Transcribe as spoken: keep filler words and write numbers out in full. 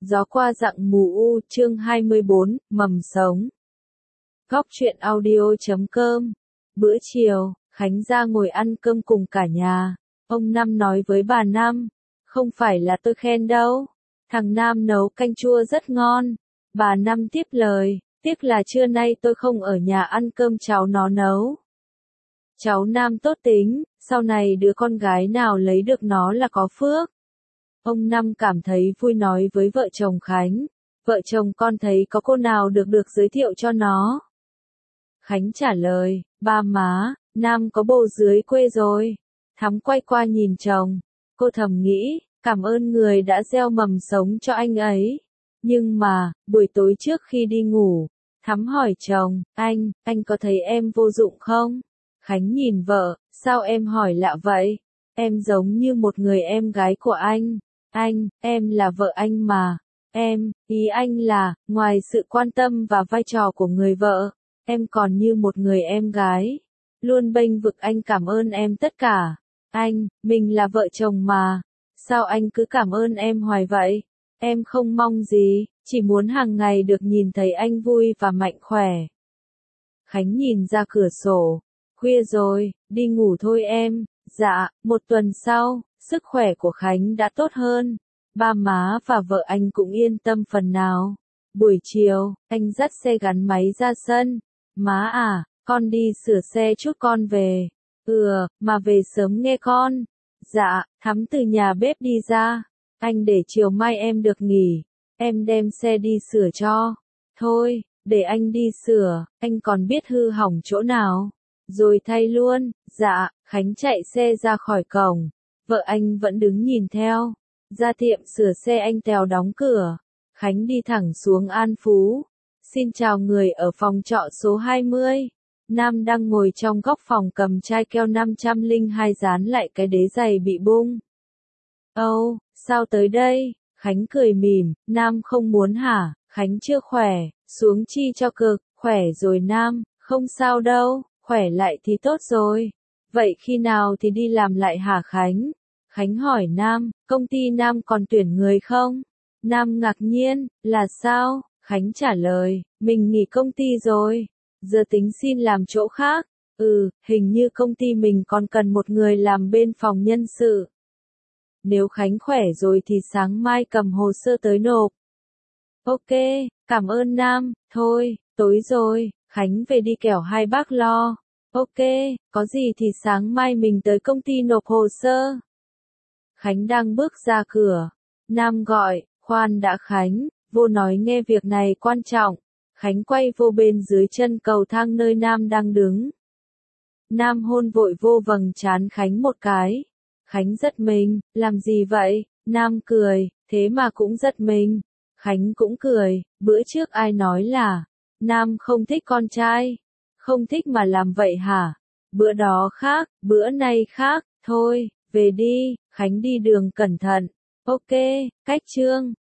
Gió qua dặng mù u chương hai mươi bốn, mầm sống. Góc truyện audio.com. Bữa chiều, Khánh ra ngồi ăn cơm cùng cả nhà. Ông Năm nói với bà Năm, không phải là tôi khen đâu. Thằng Nam nấu canh chua rất ngon. Bà Năm tiếp lời, tiếc là trưa nay tôi không ở nhà ăn cơm cháu nó nấu. Cháu Nam tốt tính, sau này đứa con gái nào lấy được nó là có phước. Ông Năm cảm thấy vui nói với vợ chồng Khánh, vợ chồng con thấy có cô nào được được giới thiệu cho nó. Khánh trả lời, ba má, Nam có bồ dưới quê rồi. Thắm quay qua nhìn chồng, cô thầm nghĩ, cảm ơn người đã gieo mầm sống cho anh ấy. Nhưng mà, buổi tối trước khi đi ngủ, Thắm hỏi chồng, anh, anh có thấy em vô dụng không? Khánh nhìn vợ, sao em hỏi lạ vậy? Em giống như một người em gái của anh. Anh, em là vợ anh mà. Em, ý anh là, ngoài sự quan tâm và vai trò của người vợ, em còn như một người em gái. Luôn bênh vực anh cảm ơn em tất cả. Anh, mình là vợ chồng mà. Sao anh cứ cảm ơn em hoài vậy? Em không mong gì, chỉ muốn hàng ngày được nhìn thấy anh vui và mạnh khỏe. Khánh nhìn ra cửa sổ. Khuya rồi, đi ngủ thôi em. Dạ, một tuần sau, sức khỏe của Khánh đã tốt hơn. Ba má và vợ anh cũng yên tâm phần nào. Buổi chiều, anh dắt xe gắn máy ra sân. Má à, con đi sửa xe chút con về. Ừ, mà về sớm nghe con. Dạ, Thắm từ nhà bếp đi ra. Anh để chiều mai em được nghỉ. Em đem xe đi sửa cho. Thôi, để anh đi sửa, anh còn biết hư hỏng chỗ nào. Rồi thay luôn. Dạ, Khánh chạy xe ra khỏi cổng. Vợ anh vẫn đứng nhìn theo. Ra tiệm sửa xe anh Tèo đóng cửa. Khánh đi thẳng xuống An Phú. Xin chào người ở phòng trọ số hai mươi. Nam đang ngồi trong góc phòng cầm chai keo năm trăm lẻ hai dán lại cái đế giày bị bung. Âu, oh, sao tới đây? Khánh cười mỉm, Nam không muốn hả? Khánh chưa khỏe, xuống chi cho cực, khỏe rồi Nam, không sao đâu, khỏe lại thì tốt rồi. Vậy khi nào thì đi làm lại hả Khánh? Khánh hỏi Nam, công ty Nam còn tuyển người không? Nam ngạc nhiên, là sao? Khánh trả lời, mình nghỉ công ty rồi. Giờ tính xin làm chỗ khác. Ừ, hình như công ty mình còn cần một người làm bên phòng nhân sự. Nếu Khánh khỏe rồi thì sáng mai cầm hồ sơ tới nộp. Ok, cảm ơn Nam, thôi, tối rồi, Khánh về đi kẻo hai bác lo. Ok, có gì thì sáng mai mình tới công ty nộp hồ sơ. Khánh đang bước ra cửa. Nam gọi, khoan đã Khánh, vô nói nghe việc này quan trọng. Khánh quay vô bên dưới chân cầu thang nơi Nam đang đứng. Nam hôn vội vô vầng trán Khánh một cái. Khánh giật mình, làm gì vậy? Nam cười, thế mà cũng giật mình. Khánh cũng cười, bữa trước ai nói là, Nam không thích con trai. Không thích mà làm vậy hả? Bữa đó khác, bữa nay khác, thôi, về đi, Khánh đi đường cẩn thận. Ok, cách chương.